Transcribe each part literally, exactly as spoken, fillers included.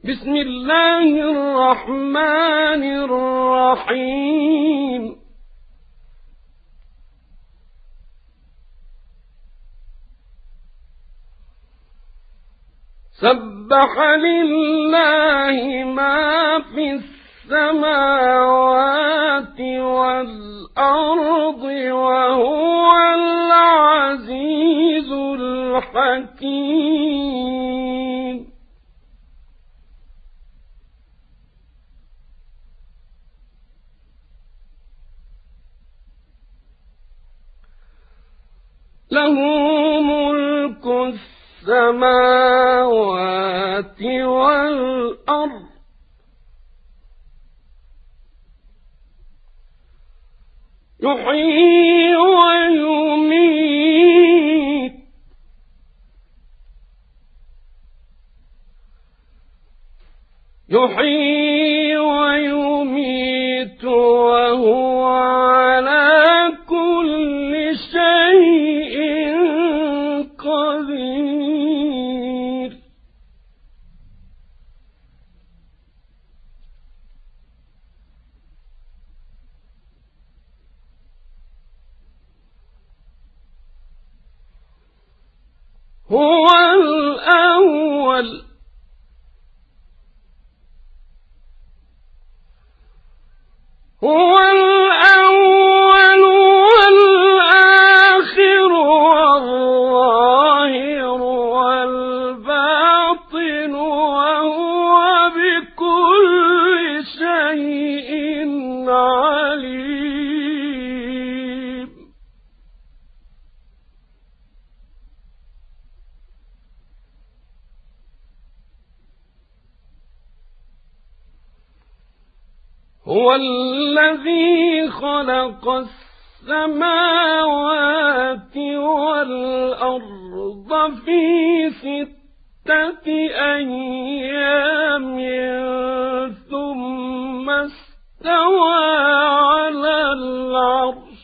بسم الله الرحمن الرحيم سبح لله ما في السماوات والأرض وهو العزيز الحكيم له ملك السماوات والأرض يحيي ويميت يحيي ويميت وهو على كل شيء قدير هو الأول هو الأول والآخر والظاهر والباطن وهو بكل شيء عليم هو الذي خلق السماوات والأرض في ستة أيام ثم استوى على العرش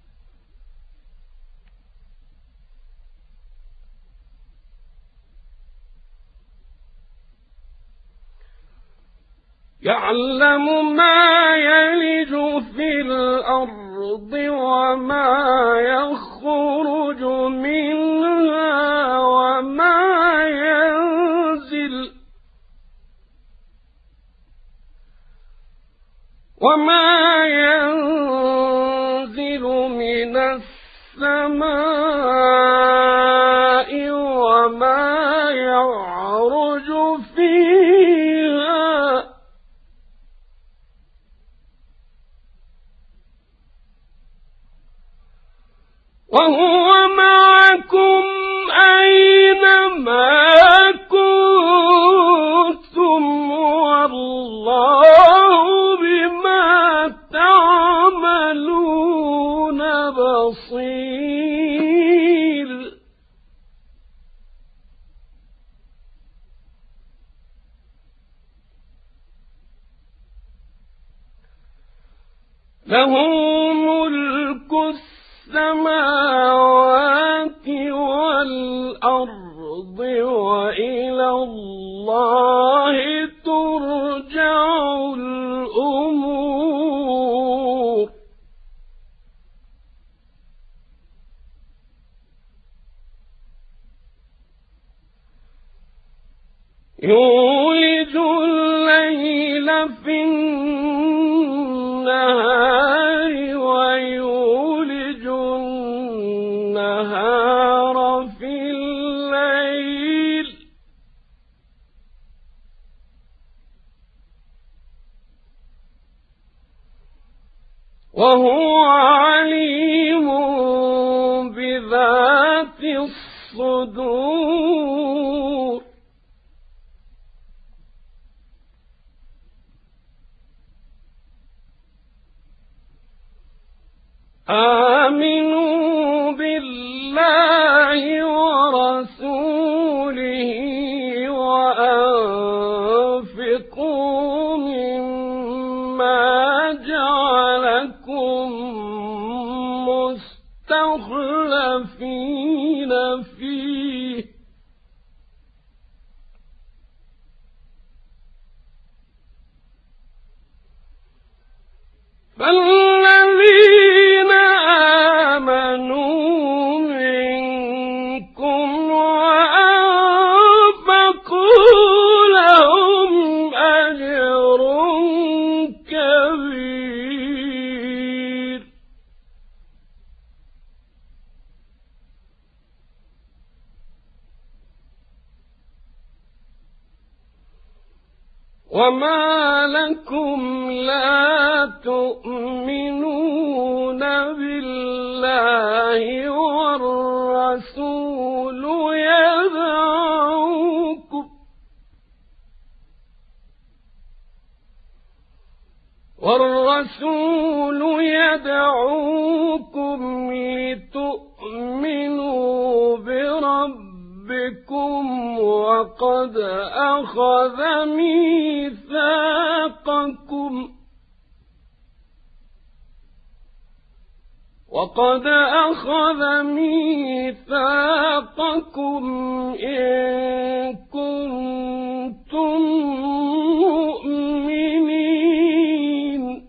يعلم ما يلج في الأرض وما يخرج منها وما ينزل وما ينزل من السماء وما يعرج فيها وهو معكم أينما كنتم والله بما تعملون بصير له ملك السماوات والأرض وإلى الله ترجع الأمور يولج الليل في النهار ويولج النهار في الليل وهو عليم بذات الصدور آمنوا بالله ورسوله وأنفقوا مما جعلكم مستخلفين فيه فالذين آمنوا منكم وأنفقوا لهم أجر كبير. وما لكم لا تؤمنون بالله والرسول يدعوكم والرسول يدعوكم لتؤمنوا بربكم وقد أخذ ميثاقكم وقد أخذ ميثاقكم إن كنتم مؤمنين.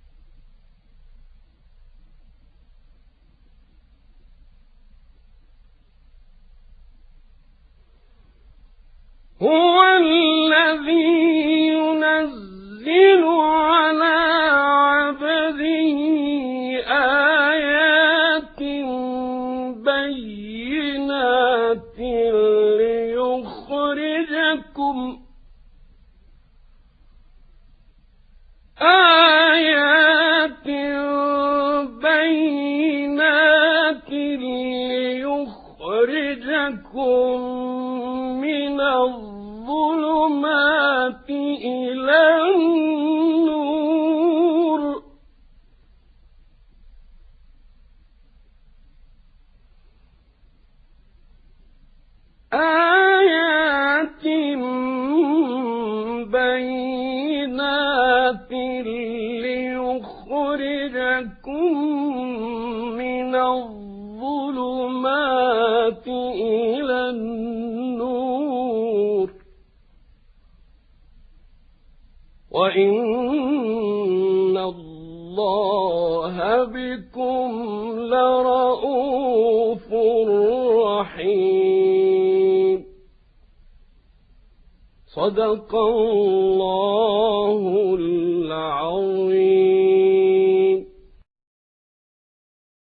هو الذي ينزل على عبده آيات بينات ليخرجكم آيات بينات ليخرجكم من الظلمات إلى النور. آيات بينات ليخرجكم من الظلمات إلى النور وإن الله بكم لرءوف رحيم. صدق الله العظيم.